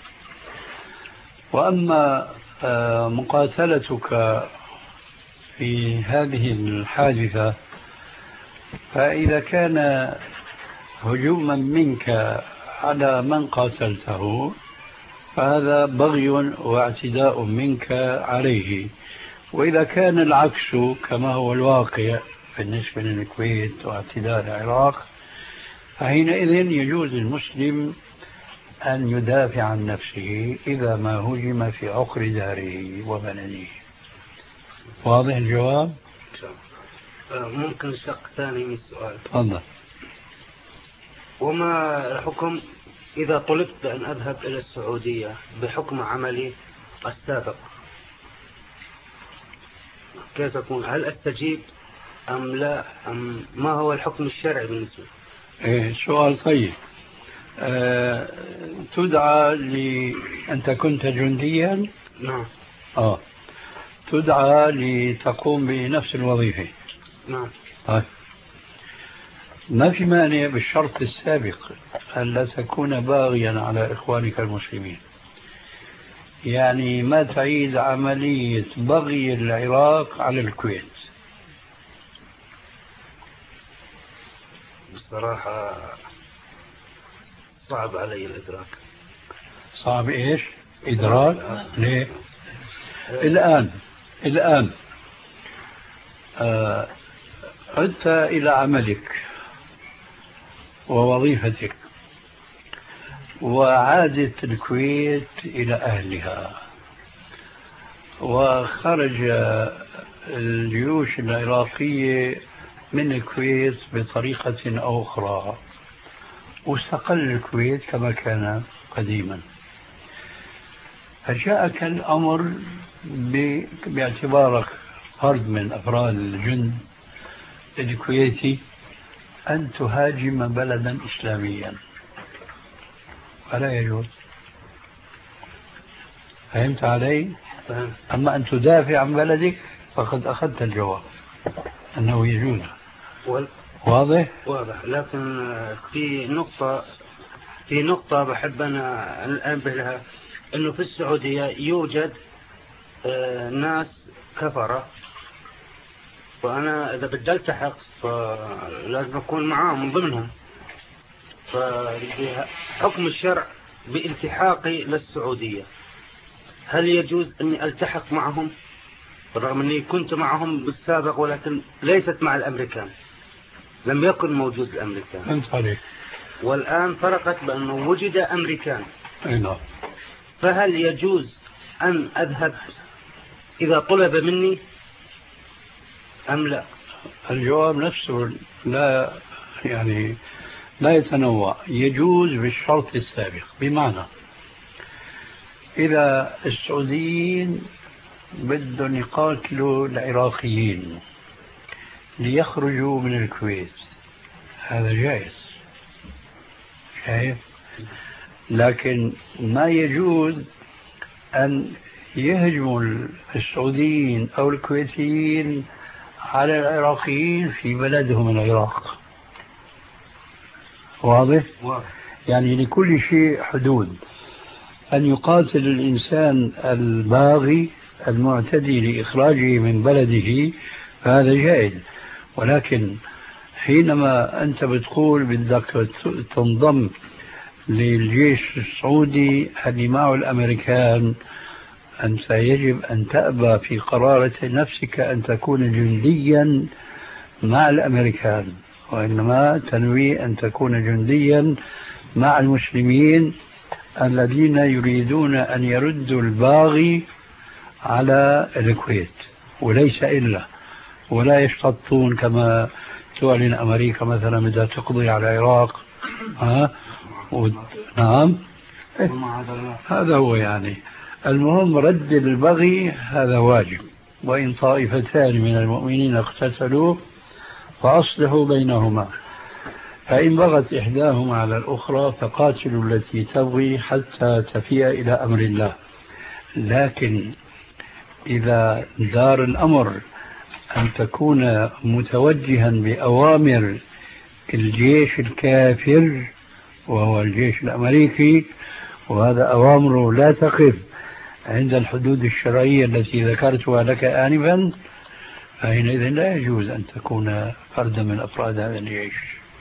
وأما مقاتلتك في هذه الحادثة، فإذا كان هجوما منك على من قاتلته فهذا بغي واعتداء منك عليه. وإذا كان العكس كما هو الواقع بالنسبة للكويت واعتداء العراق، فحينئذ يجوز المسلم أن يدافع عن نفسه إذا ما هجم في عقر داره وبلده. واضح الجواب؟ ممكن شق ثاني من السؤال؟ تفضل. وما الحكم إذا طلبت بأن أذهب إلى السعودية بحكم عملي السابق؟ كيف تكون؟ هل أستجيب أم لا؟ أم ما هو الحكم الشرعي بالنسبة؟ سؤال طيب. تدعى أنت كنت جنديا؟ نعم. تدعى لتقوم بنفس الوظيفة؟ نعم. ما في مانع بالشرط السابق ألا تكون باغيا على إخوانك المسلمين، يعني ما تعيد عملية بغي العراق على الكويت. بصراحة صعب علي الإدراك. صعب إيش؟ إدراك؟ ليه؟ الآن عدت إلى عملك ووظيفتك، وعادت الكويت إلى أهلها، وخرج الجيوش العراقية من الكويت بطريقة أو أخرى، واستقل الكويت كما كان قديما. فجاءك الأمر باعتبارك فرد من أفراد الجند الكويتي أن تهاجم بلدا إسلاميا، فلا يجوز. فهمت علي؟ أما أن تدافع عن بلدك فقد أخذت الجواب أنه يجوز. واضح؟ واضح. لكن في نقطة بحب أنا أنبه لها. أنه في السعودية يوجد ناس كفرة، وأنا إذا بدي ألتحق فلازم أكون معاهم من ضمنهم، فحكم الشرع بالتحاقي للسعودية هل يجوز أني ألتحق معهم رغم أني كنت معهم بالسابق ولكن ليست مع الأمريكان، لم يكن موجود الأمريكان. فهمت عليك. والآن فرقت بأنه وجد أمريكان. نعم. فهل يجوز أن أذهب إذا طلب مني أم لا؟ الجواب نفسه لا يتنوع، يجوز بالشرط السابق. بمعنى إذا السعوديين بدهم يقاتلوا العراقيين ليخرجوا من الكويت هذا جائز، شايف؟ لكن ما يجوز أن يهجموا السعوديين أو الكويتيين على العراقيين في بلدهم العراق. واضح؟ يعني لكل شيء حدود. أن يقاتل الإنسان الباغي المعتدي لإخراجه من بلده فهذا جائز، ولكن حينما أنت بتقول بدك تنضم للجيش السعودي اللي معه الأمريكان، أنت يجب أن تأبى في قرارة نفسك أن تكون جنديا مع الأمريكان، وإنما تنوي أن تكون جنديا مع المسلمين الذين يريدون أن يردوا الباغي على الكويت، وليس إلا، ولا يشتطون كما تعلن أمريكا مثلا بدها تقضي على العراق. نعم، هذا هو يعني. المهم رد البغي هذا واجب. وإن طائفتان من المؤمنين اقتتلوا فأصلحوا بينهما، فإن بغت إحداهما على الأخرى فقاتلوا التي تبغي حتى تفيء إلى أمر الله. لكن إذا دار الأمر أن تكون متوجها بأوامر الجيش الكافر وهو الجيش الأمريكي، وهذا أوامره لا تقف عند الحدود الشرعية التي ذكرتها لك آنفا، فحينئذ لا يجوز أن تكون فردا من أفراد هذا الجيش.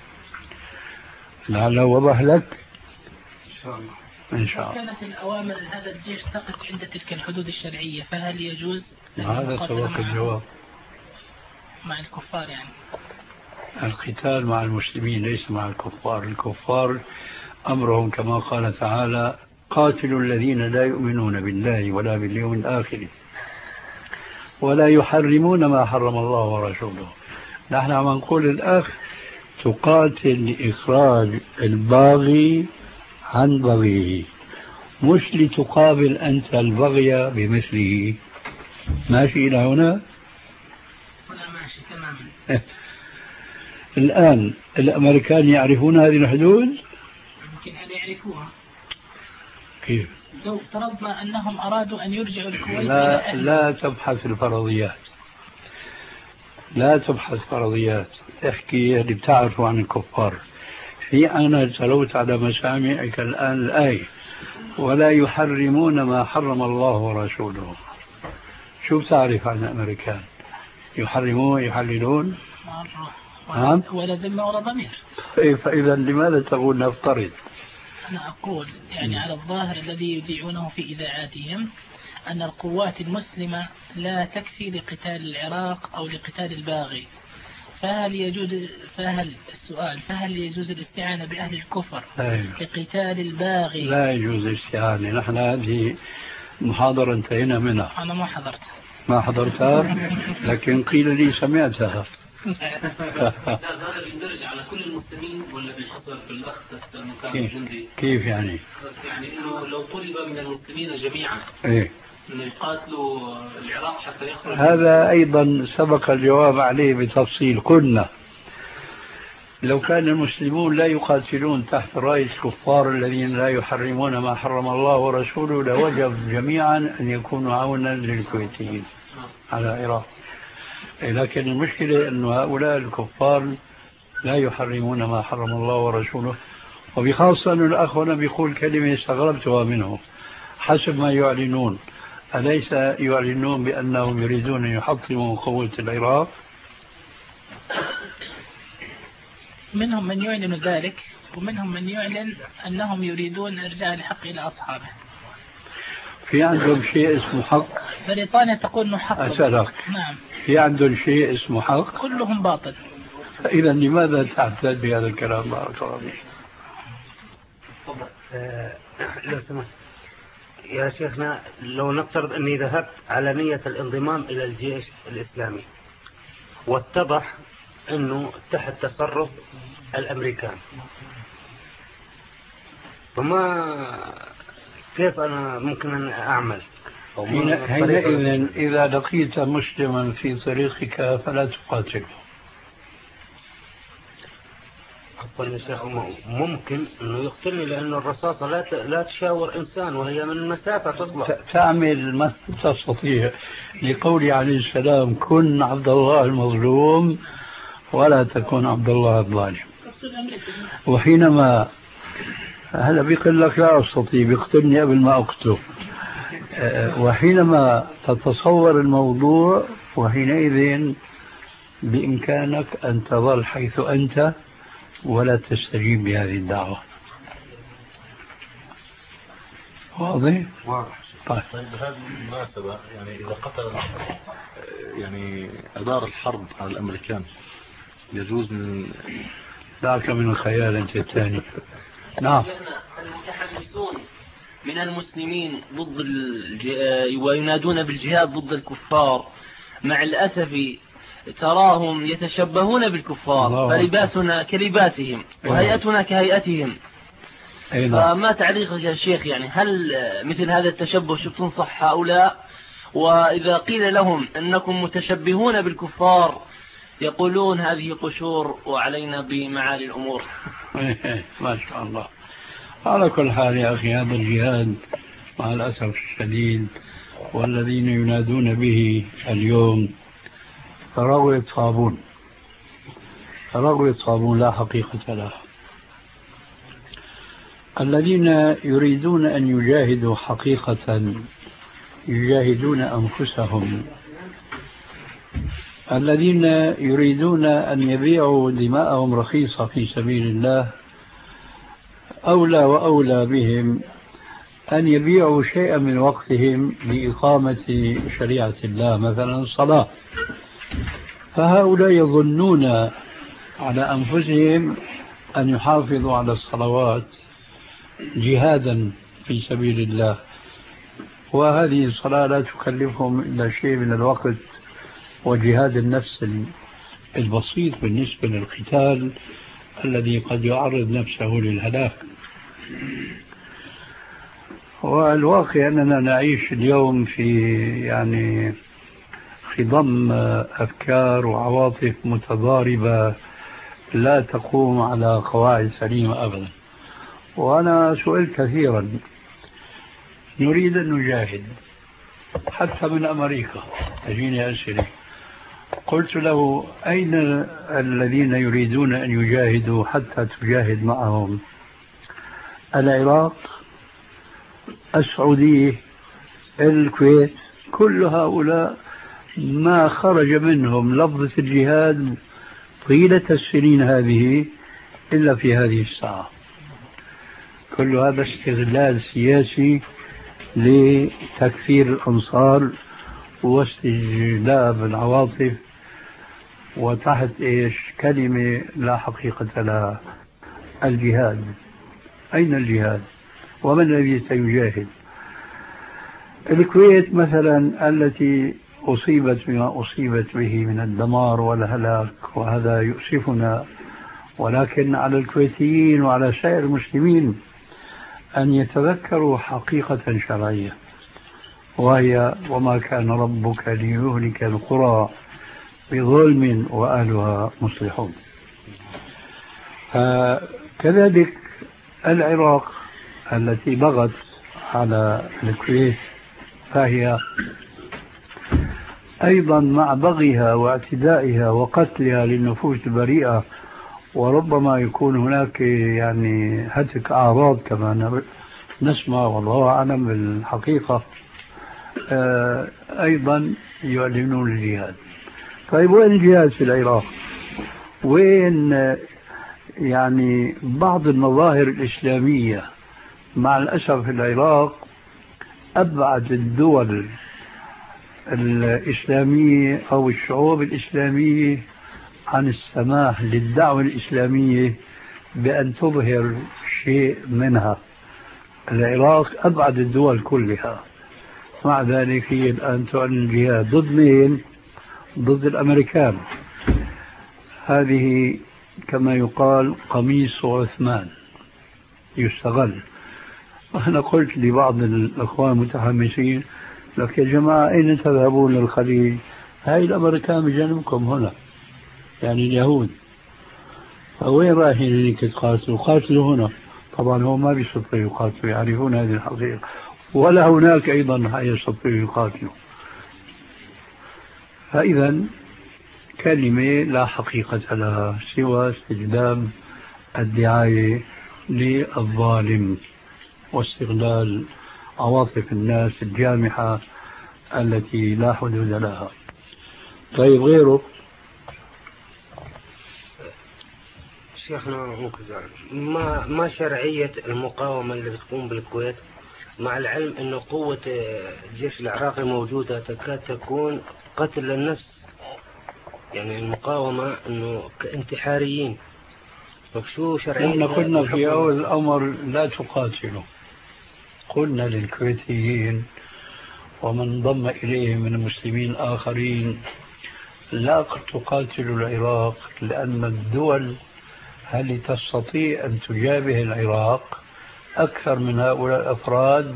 لعله وضح لك إن شاء الله. إن شاء الله. كانت الأوامر هذا الجيش تقف عند تلك الحدود الشرعية، فهل يجوز هذا سبق الجواب مع الكفار؟ يعني القتال مع المسلمين ليس مع الكفار. الكفار أمرهم كما قال تعالى: قاتلوا الذين لا يؤمنون بالله ولا باليوم الآخر ولا يحرمون ما حرم الله ورسوله. نحن عم نقول الأخ تقاتل لإخراج الباغي عن بغيه، مش لتقابل أنت البغي بمثله. ماشي إلى هنا؟ ولا ماشي تماما. الآن الأمريكان يعرفون هذه الحدود؟ يمكن أن يعرفوها. كيف؟ لو افترضنا أنهم أرادوا أن يرجعوا الكويت لا تبحث الفرضيات، لا تبحث فرضيات، احكي اللي بتعرفه عن الكفار. أنا تلوت على مسامعك الآن الآية: ولا يحرمون ما حرم الله ورسوله. شو بتعرف عن الأمريكان؟ يحرمون يحللون؟ نعم. ولا ذمة ولا ضمير. فإذا لماذا تقول نفترض؟ أنا أقول يعني على الظاهر الذي يذيعونه في إذاعاتهم أن القوات المسلمة لا تكفي لقتال العراق أو لقتال الباغي، فهل يجوز الاستعانة بأهل الكفر لقتال الباغي؟ لا يجوز الاستعانة. نحن هذه محاضرة انتهينا منها. أنا ما حضرت. ما حضرتها؟ لكن قيل لي سمعتها. هذا يندرج على كل المسلمين ولا بيحصل في الأخ المكان الجندي؟ كيف يعني؟ يعني إنه لو طلب من المسلمين جميعا إيه؟ أن يقاتلوا العراق حتى يخرج. هذا أيضا سبق الجواب عليه بتفصيل. قلنا لو كان المسلمون لا يقاتلون تحت راية الكفار الذين لا يحرمون ما حرم الله ورسوله لوجب جميعا أن يكونوا عونا للكويتيين على العراق. لكن المشكلة أن هؤلاء الكفار لا يحرمون ما حرم الله ورسوله، وبخاصة أن الأخ هنا بيقول كلمة استغربتها منه: حسب ما يعلنون أليس يعلنون بأنهم يريدون أن يحطموا قوة العراق؟ منهم من يعلن ذلك، ومنهم من يعلن أنهم يريدون إرجاع الحق إلى أصحابه. في عندهم شيء اسمه حق؟ بريطانيا تقول أنه حق. أسألك. نعم. في عندهم شيء اسمه حق؟ كلهم باطل. إذا لماذا تعتد بهذا الكلام؟ بارك الله فيك. لو سمحت يا شيخنا، لو نفترض أني ذهبت على نية الانضمام إلى الجيش الإسلامي واتضح أنه تحت تصرف الأمريكان، فما كيف أنا ممكن أن أعمل؟ حينئذ إذا لقيت مسلما في طريقك فلا تقاتله. يا شيخ ممكن أنه يقتلني، لأن الرصاصة لا تشاور إنسان وهي من مسافة تطلع. تعمل ما تستطيع، لقول عليه السلام: كن عبد الله المظلوم ولا تكن عبد الله الظالم. وحينما هلا بيقول لك لا أستطيع، بيقتلني قبل ما أقتله. وحينما تتصور الموضوع، وحينئذ بإمكانك أن تظل حيث أنت ولا تستجيب بهذه الدعوة. واضح؟ طيب بهذه المناسبة، يعني إذا قتل يعني أدار الحرب على الأمريكان، يجوز من ذاك من الخيال أنت الثاني. نعم. المتحمسون من المسلمين ضد وينادون بالجهاد ضد الكفار، مع الأسف تراهم يتشبهون بالكفار، فلباسنا كلباسهم وهيئتنا كهيئتهم. فما تعليقك يا شيخ؟ يعني هل مثل هذا التشبه تنصح هؤلاء؟ وإذا قيل لهم أنكم متشبهون بالكفار يقولون هذه قشور وعلينا بمعالي الأمور. ما شاء الله. على كل حال يا أخي، هذا الجهاد مع الأسف الشديد والذين ينادون به اليوم فرغوا يتصابون لا حقيقة له. الذين يريدون أن يجاهدوا حقيقة يجاهدون أنفسهم، الذين يريدون أن يبيعوا دماءهم رخيصة في سبيل الله أولى وأولى بهم أن يبيعوا شيئا من وقتهم لإقامة شريعة الله، مثلا الصلاة. فهؤلاء يظنون على أنفسهم أن يحافظوا على الصلوات جهادا في سبيل الله، وهذه الصلاة لا تكلفهم إلا شيء من الوقت وجهاد النفس البسيط بالنسبة للقتال الذي قد يعرض نفسه للهلاك. والواقع أننا نعيش اليوم في خضم أفكار وعواطف متضاربة لا تقوم على قواعد سليمة أبدا. وأنا سئلت كثيرا، نريد أن نجاهد، حتى من أمريكا تجيني أسئلة، قلت له: أين الذين يريدون أن يجاهدوا حتى تجاهد معهم؟ العراق، السعودية، الكويت، كل هؤلاء ما خرج منهم لفظة الجهاد طيلة السنين هذه إلا في هذه الساعة. كل هذا استغلال سياسي لتكفير الأنصار واستجلاب العواطف، وتحت كلمة لا حقيقة لها. الجهاد، أين الجهاد؟ ومن الذي سيجاهد؟ الكويت مثلا التي أصيبت بما أصيبت به من الدمار والهلاك، وهذا يؤسفنا، ولكن على الكويتيين وعلى سائر المسلمين أن يتذكروا حقيقة شرعية، وهي: وما كان ربك ليهلك القرى بظلم وأهلها مصلحون. كذلك العراق التي بغت على الكويت، فهي أيضا مع بغيها واعتدائها وقتلها للنفوس البريئة، وربما يكون هناك هتك أعراض كما نسمع والله أعلم بالحقيقة أيضا يعلنون الجهاد. طيب وين الجهاد في العراق؟ وين يعني بعض المظاهر الإسلامية؟ مع الأسف في العراق أبعد الدول الإسلامية أو الشعوب الإسلامية عن السماح للدعوة الإسلامية بأن تظهر شيء منها. العراق أبعد الدول كلها، مع ذلك هي الآن تعلن الجهاد ضد مين؟ ضد الأمريكان. هذه كما يقال قميص عثمان يستغل. أنا قلت لبعض الأخوان المتحمسين لك يا جماعة أين تذهبون للخليج؟ هاي الأمريكان بجانبكم هنا، يعني اليهود، فوين رايحين هناك تقاتلوا؟ قاتلوا هنا. طبعا هو ما بيستطيعوا يقاتلوا، يعرفون هذه الحقيقة، ولا هناك أيضا يستطيعوا يقاتلوا. فإذا كلمة لا حقيقة لها سوى استخدام الدعاية للظالم واستغلال عواطف الناس الجامحة التي لا حدود لها. طيب غيره؟ شيخنا ما شرعية المقاومة اللي بتقوم بالكويت، مع العلم أنه قوة الجيش العراقي موجودة تكاد تكون قتل للنفس، يعني المقاومة أنه كانتحاريين. فشو شرعية؟ نحن قلنا في أول الأمر لا تقاتلوا، قلنا للكويتيين ومن انضم إليهم من المسلمين آخرين لا تقاتلوا العراق، لأن الدول هل تستطيع أن تجابه العراق؟ أكثر من هؤلاء الأفراد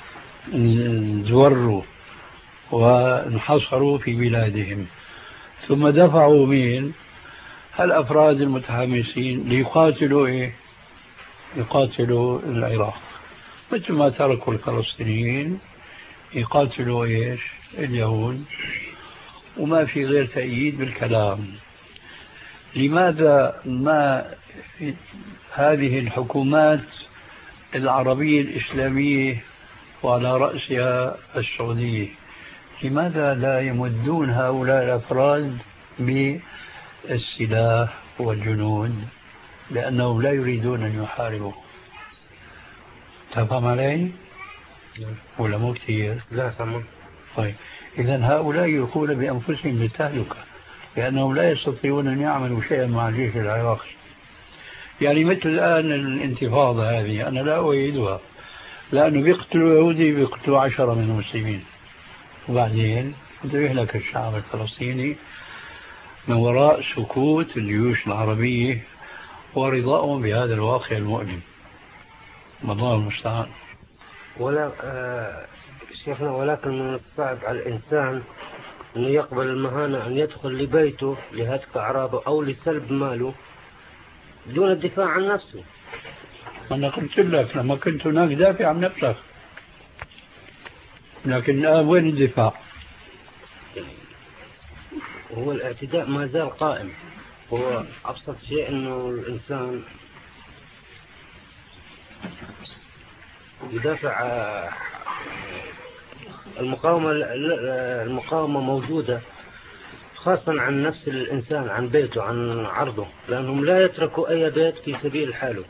زوروا وانحصروا في بلادهم، ثم دفعوا مين؟ الأفراد المتحمسين ليقاتلوا إيه؟ يقاتلوا العراق، مثل ما تركوا الفلسطينيين يقاتلوا إيش؟ اليهود، وما في غير تأييد بالكلام. لماذا ما هذه الحكومات العربية الإسلامية وعلى رأسها السعودية لماذا لا يمدون هؤلاء الأفراد بالسلاح والجنود؟ لأنهم لا يريدون أن يحاربوا. تفهم علي؟ ولا مو كثير؟ لا تمام. طيب إذن هؤلاء يلقون بأنفسهم بالتهلكة، لأنهم لا يستطيعون أن يعملوا شيئا مع الجيش العراقي. يعني مثل الآن الانتفاضة هذه أنا لا أؤيدها، لأنه بيقتلوا يهودي بيقتلوا 10 من المسلمين، وبعدين يهلك الشعب الفلسطيني من وراء سكوت الجيوش العربية ورضاهم بهذا الواقع المؤلم. الله المستعان. ولا شيخنا، ولكن من الصعب على الإنسان أن يقبل المهانة أن يدخل لبيته لهتك أعراضه أو لسلب ماله دون الدفاع عن نفسه. أنا قلت لك لما كنت هناك دافع عن نفسك، لكن الآن وين الدفاع؟ هو الاعتداء ما زال قائم. هو أبسط شيء أنه الإنسان يدافع. المقاومة موجودة خاصة عن نفس الإنسان، عن بيته، عن عرضه، لأنهم لا يتركوا أي بيت في سبيل حاله.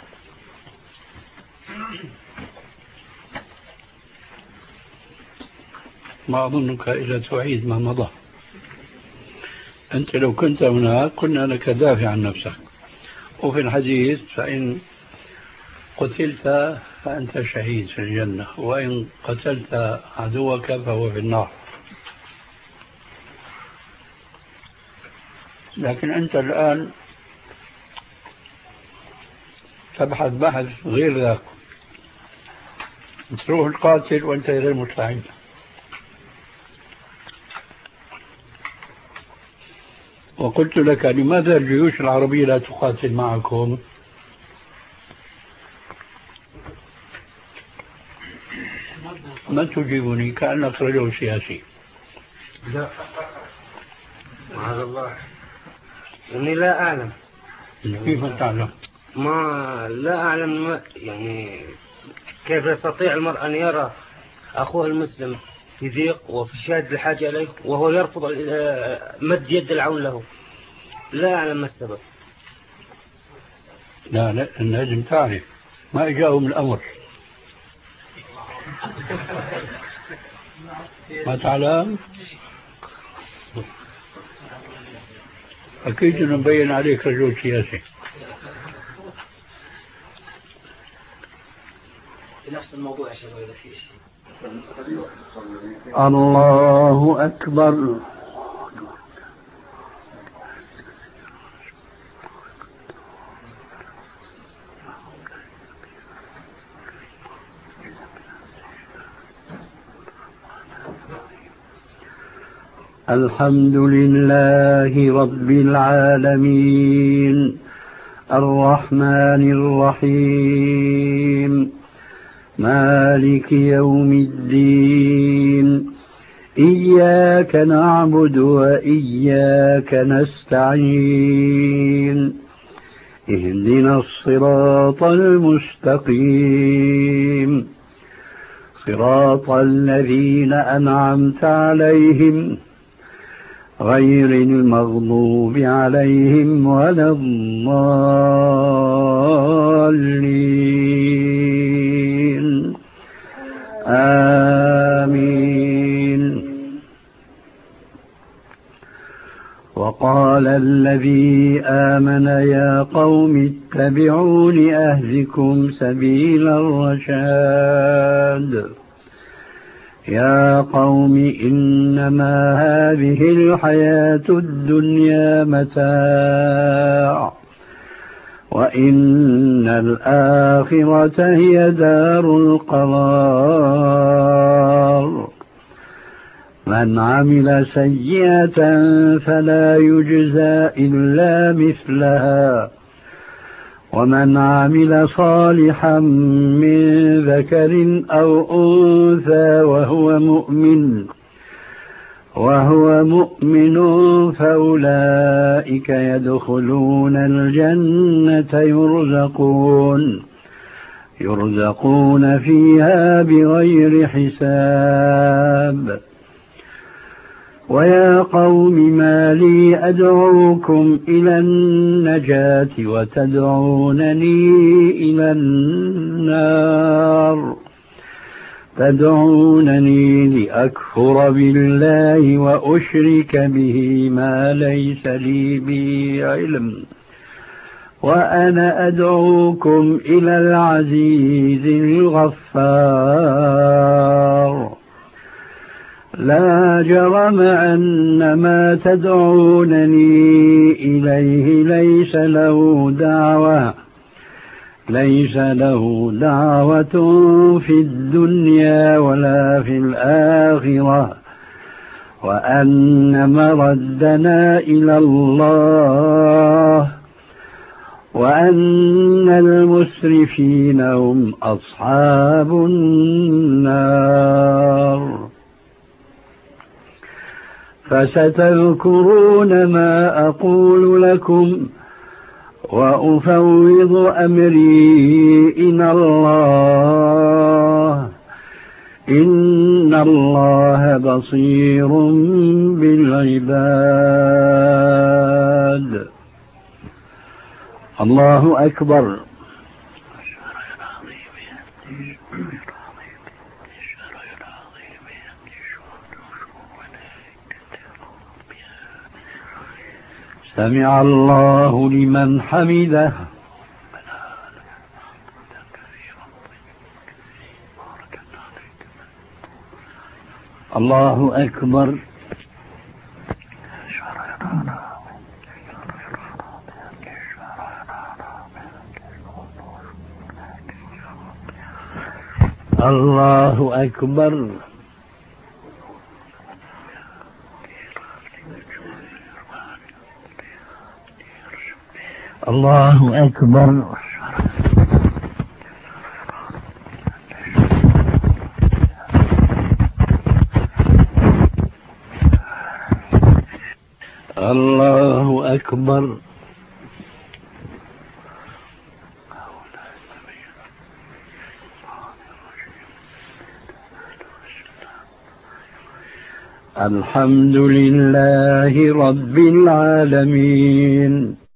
ما أظنك إلا تعيد ما مضى. أنت لو كنت هناك قلنا لك دافع عن نفسك، وفي الحديث فإن قتلت فأنت شهيد في الجنة، وإن قتلت عدوك فهو في النار. لكن أنت الآن تبحث بحث غير ذاك، تروح القاتل وأنت غير مستعد. وقلت لك لماذا الجيوش العربية لا تقاتل معكم؟ ما تجيبني كأنك رجل سياسي. لا معاذ الله، إني لا أعلم. كيف تعلم؟ لا أعلم، يعني كيف يستطيع المرء أن يرى أخوه المسلم في ضيق وفي شدة الحاجة إليه وهو يرفض مد يد العون له؟ لا أعلم ما السبب. لا لازم تعرف ما إجاهم الأمر. ما تعلم؟ أكيد نبين عليك رجل سياسي. نفس الموضوع يا شباب إذا في شيء. الله أكبر. الحمد لله رب العالمين الرحمن الرحيم مالك يوم الدين إياك نعبد وإياك نستعين اهدنا الصراط المستقيم صراط الذين أنعمت عليهم غير المغضوب عليهم ولا الضالين آمين. وقال الذي آمن يا قوم اتبعون أهدكم سبيل الرشاد يا قوم إنما هذه الحياة الدنيا متاع وإن الآخرة هي دار القرار من عمل سيئة فلا يجزى إلا مثلها ومن عمل صالحا من ذكر أو أنثى وهو مؤمن فأولئك يدخلون الجنة يرزقون فيها بغير حساب. ويا قوم ما لي أدعوكم إلى النجاة وتدعونني إلى النار تدعونني لأكفر بالله وأشرك به ما ليس لي به علم وأنا أدعوكم إلى العزيز الغفار. لا جرم أن ما تدعونني إليه ليس له دعوة في الدنيا ولا في الآخرة وأن مردنا إلى الله وأن المسرفين هم أصحاب النار. فستذكرون ما أقول لكم وأفوض أمري إلى الله إن الله بصير بالعباد. الله أكبر. سمع الله لمن حمده. الله أكبر. الله أكبر. الله أكبر. الله أكبر. الحمد لله رب العالمين.